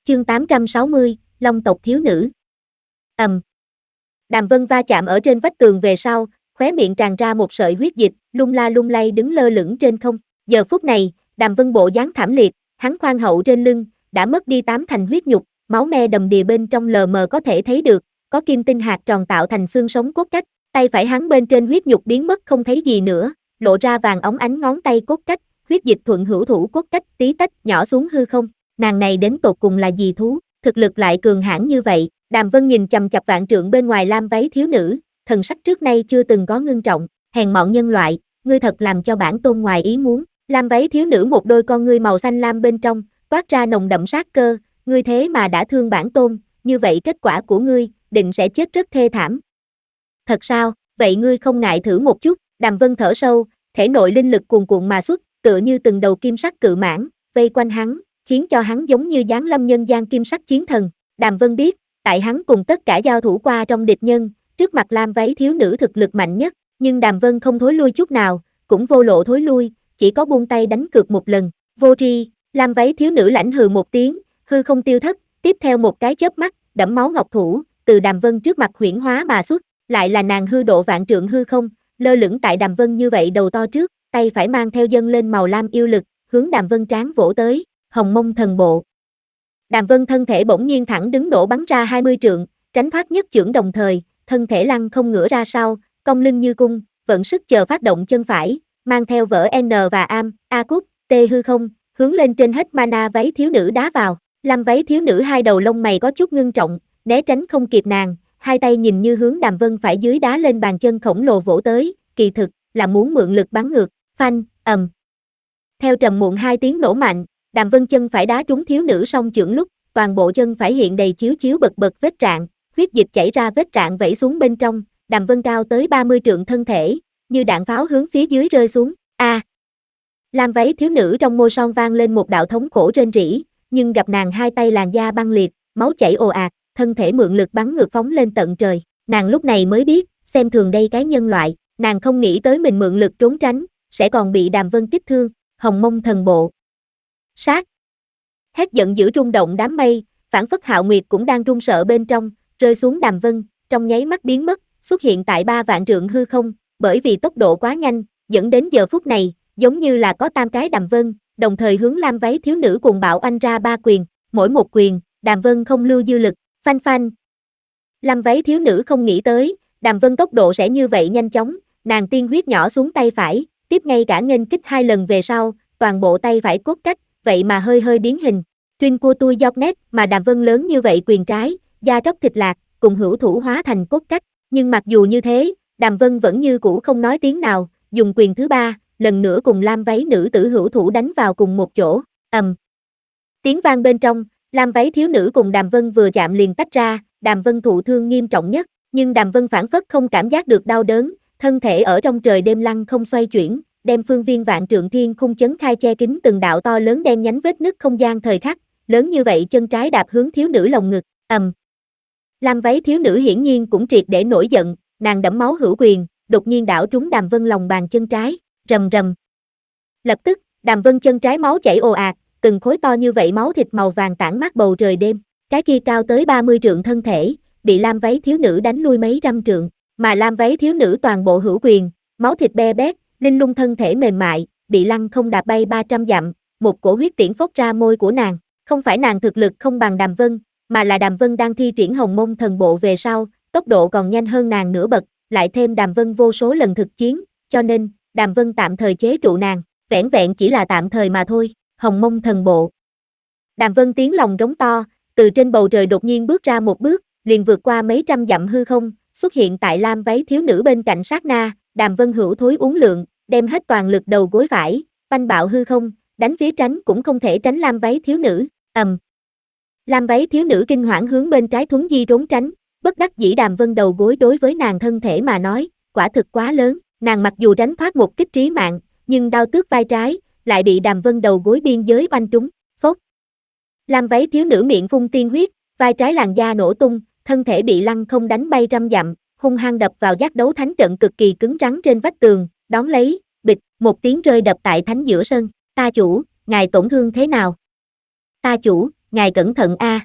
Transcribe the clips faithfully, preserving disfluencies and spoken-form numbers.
Chương tám trăm sáu mươi, Long tộc thiếu nữ. Ầm. Đàm Vân va chạm ở trên vách tường về sau, khóe miệng tràn ra một sợi huyết dịch, lung la lung lay đứng lơ lửng trên không. Giờ phút này, Đàm Vân bộ dáng thảm liệt, hắn khoan hậu trên lưng đã mất đi tám thành huyết nhục, máu me đầm đìa bên trong lờ mờ có thể thấy được, có kim tinh hạt tròn tạo thành xương sống cốt cách, tay phải hắn bên trên huyết nhục biến mất không thấy gì nữa, lộ ra vàng óng ánh ngón tay cốt cách, huyết dịch thuận hữu thủ cốt cách tí tách nhỏ xuống hư không. Nàng này đến tột cùng là gì thú, thực lực lại cường hãn như vậy. Đàm Vân nhìn chằm chằm vạn trượng bên ngoài lam váy thiếu nữ, thần sắc trước nay chưa từng có ngưng trọng, hèn mọn nhân loại, ngươi thật làm cho bản tôn ngoài ý muốn. Lam váy thiếu nữ một đôi con ngươi màu xanh lam bên trong, toát ra nồng đậm sát cơ, ngươi thế mà đã thương bản tôn, như vậy kết quả của ngươi, định sẽ chết rất thê thảm. Thật sao, vậy ngươi không ngại thử một chút. Đàm Vân thở sâu, thể nội linh lực cuồn cuộn mà xuất, tựa như từng đầu kim sắc cự mãng, vây quanh hắn, khiến cho hắn giống như giáng lâm nhân gian kim sắc chiến thần. Đàm Vân biết, tại hắn cùng tất cả giao thủ qua trong địch nhân, trước mặt lam váy thiếu nữ thực lực mạnh nhất, nhưng Đàm Vân không thối lui chút nào, cũng vô lộ thối lui, chỉ có buông tay đánh cược một lần. Vô tri. Lam váy thiếu nữ lãnh hừ một tiếng, hư không tiêu thất, tiếp theo một cái chớp mắt, đẫm máu ngọc thủ, từ Đàm Vân trước mặt huyễn hóa mà xuất, lại là nàng hư độ vạn trượng hư không, lơ lửng tại Đàm Vân như vậy đầu to trước, tay phải mang theo dâng lên màu lam yêu lực, hướng Đàm Vân trán vỗ tới, Hồng Mông thần bộ. Đàm Vân thân thể bỗng nhiên thẳng đứng nổ bắn ra hai mươi trượng, tránh thoát nhất chưởng đồng thời, thân thể lăn không ngửa ra sau, cong lưng như cung, vận sức chờ phát động chân phải, mang theo vở N và am, A cúc, T hư không, hướng lên trên hết mana váy thiếu nữ đá vào. Lam váy thiếu nữ hai đầu lông mày có chút ngưng trọng, né tránh không kịp nàng, hai tay nhìn như hướng Đàm Vân phải dưới đá lên bàn chân khổng lồ vỗ tới, kỳ thực là muốn mượn lực bắn ngược, phanh, ầm. Theo trầm muộn hai tiếng nổ mạnh, Đàm Vân chân phải đá trúng thiếu nữ song chưởng lúc, toàn bộ chân phải hiện đầy chiếu chiếu bật bật vết rạn, huyết dịch chảy ra vết rạn vẩy xuống bên trong, Đàm Vân cao tới ba mươi trượng thân thể, như đạn pháo hướng phía dưới rơi xuống. A. À. Lam váy thiếu nữ trong môi son vang lên một đạo thống khổ rên rỉ, nhưng gặp nàng hai tay làn da băng liệt, máu chảy ồ ạt, thân thể mượn lực bắn ngược phóng lên tận trời. Nàng lúc này mới biết, xem thường đây cái nhân loại, nàng không nghĩ tới mình mượn lực trốn tránh, sẽ còn bị Đàm Vân kích thương. Hồng Mông thần bộ. Sát. Hét giận dữ rung động đám mây, phảng phất Hạo Nguyệt cũng đang run sợ bên trong, rơi xuống Đàm Vân, trong nháy mắt biến mất, xuất hiện tại ba vạn trượng hư không, bởi vì tốc độ quá nhanh, dẫn đến giờ phút này, giống như là có tam cái Đàm Vân, đồng thời hướng lam váy thiếu nữ cùng bạo oanh ra ba quyền, mỗi một quyền, Đàm Vân không lưu dư lực, phanh phanh. Lam váy thiếu nữ không nghĩ tới, Đàm Vân tốc độ sẽ như vậy nhanh chóng, nàng tiên huyết nhỏ xuống tay phải, tiếp ngay cả nghênh kích hai lần về sau, toàn bộ tay phải cốt cách, vậy mà hơi hơi biến hình. Truyên cua tui dọc nét mà Đàm Vân lớn như vậy quyền trái, da tróc thịt lạc, cùng hữu thủ hóa thành cốt cách, nhưng mặc dù như thế, Đàm Vân vẫn như cũ không nói tiếng nào, dùng quyền thứ ba, lần nữa cùng lam váy nữ tử hữu thủ đánh vào cùng một chỗ, ầm. Tiếng vang bên trong, lam váy thiếu nữ cùng Đàm Vân vừa chạm liền tách ra, Đàm Vân thụ thương nghiêm trọng nhất, nhưng Đàm Vân phản phất không cảm giác được đau đớn, thân thể ở trong trời đêm lăn không xoay chuyển, đem phương viên vạn trượng thiên khung chấn khai che kín từng đạo to lớn đen nhánh vết nứt không gian thời khắc, lớn như vậy chân trái đạp hướng thiếu nữ lồng ngực, ầm. Lam váy thiếu nữ hiển nhiên cũng triệt để nổi giận, nàng đẫm máu hữu quyền, đột nhiên đảo trúng Đàm Vân lòng bàn chân trái, rầm rầm. Lập tức, Đàm Vân chân trái máu chảy ồ ạt, từng khối to như vậy máu thịt màu vàng tản mát bầu trời đêm, cái kia cao tới ba mươi trượng thân thể, bị lam váy thiếu nữ đánh lui mấy trăm trượng, mà lam váy thiếu nữ toàn bộ hữu quyền, máu thịt be bét, linh lung thân thể mềm mại, bị lăng không đạp bay ba trăm dặm, một cổ huyết tiễn phốc ra môi của nàng, không phải nàng thực lực không bằng Đàm Vân, mà là Đàm Vân đang thi triển Hồng Mông thần bộ về sau, tốc độ còn nhanh hơn nàng nửa bậc, lại thêm Đàm Vân vô số lần thực chiến, cho nên, Đàm Vân tạm thời chế trụ nàng, vẻn vẹn chỉ là tạm thời mà thôi. Hồng Mông thần bộ. Đàm Vân tiếng lòng rống to, từ trên bầu trời đột nhiên bước ra một bước, liền vượt qua mấy trăm dặm hư không, xuất hiện tại lam váy thiếu nữ bên cạnh sát na, Đàm Vân hữu thối uốn lượn, đem hết toàn lực đầu gối phải, oanh bạo hư không, đánh phía tránh cũng không thể tránh lam váy thiếu nữ, ầm. Lam váy thiếu nữ kinh hoảng hướng bên trái thuấn di trốn tránh, bất đắc dĩ Đàm Vân đầu gối đối với nàng thân thể mà nói, quả thực quá lớn, nàng mặc dù tránh thoát một kích trí mạng, nhưng đau tước vai trái, lại bị Đàm Vân đầu gối biên giới oanh trúng, phốt. Lam váy thiếu nữ miệng phun tiên huyết, vai trái làn da nổ tung, thân thể bị lăng không đánh bay trăm dặm, hung hăng đập vào giác đấu thánh trận cực kỳ cứng rắn trên vách tường, đón lấy, bịch, một tiếng rơi đập tại thánh giữa sân, ta chủ, ngài tổn thương thế nào? Ta chủ, ngài cẩn thận a.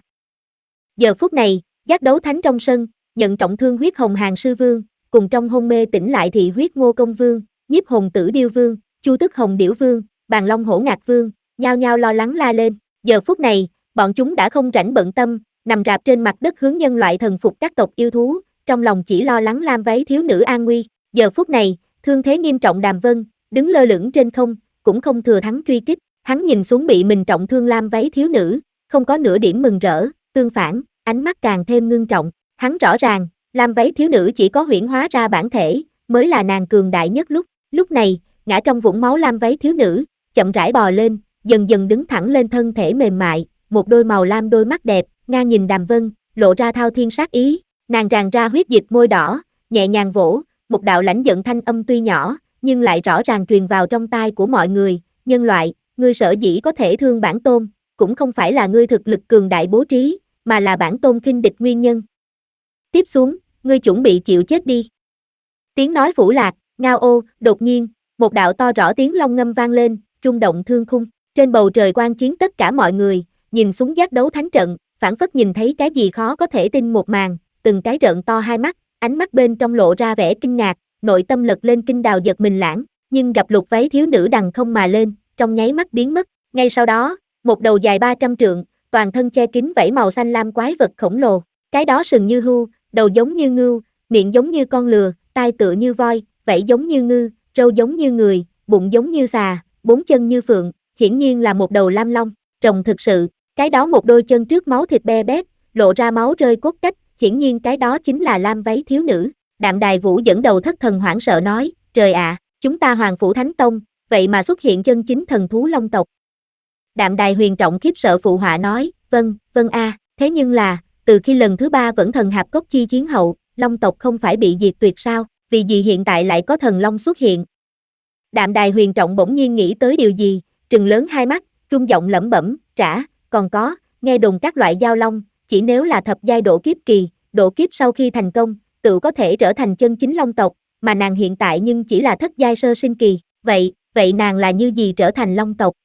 Giờ phút này, giác đấu thánh trong sân, nhận trọng thương huyết hồng hàng sư vương, cùng trong hôn mê tỉnh lại thị huyết ngô công vương, nhiếp hồn tử điêu vương, chu tức hồng điểu vương, bàn long hổ ngạc vương, nhao nhao lo lắng la lên. Giờ phút này, bọn chúng đã không rảnh bận tâm, nằm rạp trên mặt đất hướng nhân loại thần phục các tộc yêu thú, trong lòng chỉ lo lắng lam váy thiếu nữ an nguy. Giờ phút này, thương thế nghiêm trọng Đàm Vân, đứng lơ lửng trên không, cũng không thừa thắng truy kích, hắn nhìn xuống bị mình trọng thương lam váy thiếu nữ, không có nửa điểm mừng rỡ, tương phản, ánh mắt càng thêm ngưng trọng, hắn rõ ràng, lam váy thiếu nữ chỉ có huyễn hóa ra bản thể, mới là nàng cường đại nhất lúc, lúc này, ngã trong vũng máu lam váy thiếu nữ, chậm rãi bò lên, dần dần đứng thẳng lên thân thể mềm mại, một đôi màu lam đôi mắt đẹp, ngang nhìn Đàm Vân, lộ ra thao thiên sát ý, nàng tràn ra huyết dịch môi đỏ, nhẹ nhàng vỗ, một đạo lãnh giận thanh âm tuy nhỏ, nhưng lại rõ ràng truyền vào trong tai của mọi người, nhân loại, ngươi sở dĩ có thể thương bản tôn, cũng không phải là ngươi thực lực cường đại bố trí, mà là bản tôn khinh địch nguyên nhân. Tiếp xuống, ngươi chuẩn bị chịu chết đi. Tiếng nói phủ lạc, ngao ô, đột nhiên, một đạo to rõ tiếng long ngâm vang lên, rung động thương khung, trên bầu trời quan chiến tất cả mọi người, nhìn xuống giác đấu thánh trận, phảng phất nhìn thấy cái gì khó có thể tin một màn, từng cái trợn to hai mắt, ánh mắt bên trong lộ ra vẻ kinh ngạc, nội tâm lật lên kinh đào giật mình lãng, nhưng gặp lục váy thiếu nữ đằng không mà lên, trong nháy mắt biến mất, ngay sau đó, một đầu dài ba trăm trượng, toàn thân che kín vảy màu xanh lam quái vật khổng lồ, cái đó sừng như hươu, đầu giống như ngưu, miệng giống như con lừa, tai tựa như voi, vảy giống như ngư, râu giống như người, bụng giống như xà, bốn chân như phượng, hiển nhiên là một đầu lam long, rồng thực sự, cái đó một đôi chân trước máu thịt be bét, lộ ra máu rơi cốt cách, hiển nhiên cái đó chính là lam váy thiếu nữ. Đạm Đài Vũ dẫn đầu thất thần hoảng sợ nói, trời ạ, chúng ta Hoàng Phủ Thánh Tông, vậy mà xuất hiện chân chính thần thú long tộc. Đạm Đài Huyền Trọng khiếp sợ phụ họa nói, vâng, vâng a, thế nhưng là, từ khi lần thứ ba vẫn thần hạp cốc chi chiến hậu, long tộc không phải bị diệt tuyệt sao, vì gì hiện tại lại có thần long xuất hiện. Đạm Đài Huyền Trọng bỗng nhiên nghĩ tới điều gì, trừng lớn hai mắt, rung giọng lẩm bẩm, trả, còn có, nghe đồn các loại giao long, chỉ nếu là thập giai độ kiếp kỳ, độ kiếp sau khi thành công, tự có thể trở thành chân chính long tộc, mà nàng hiện tại nhưng chỉ là thất giai sơ sinh kỳ, vậy, vậy nàng là như gì trở thành long tộc?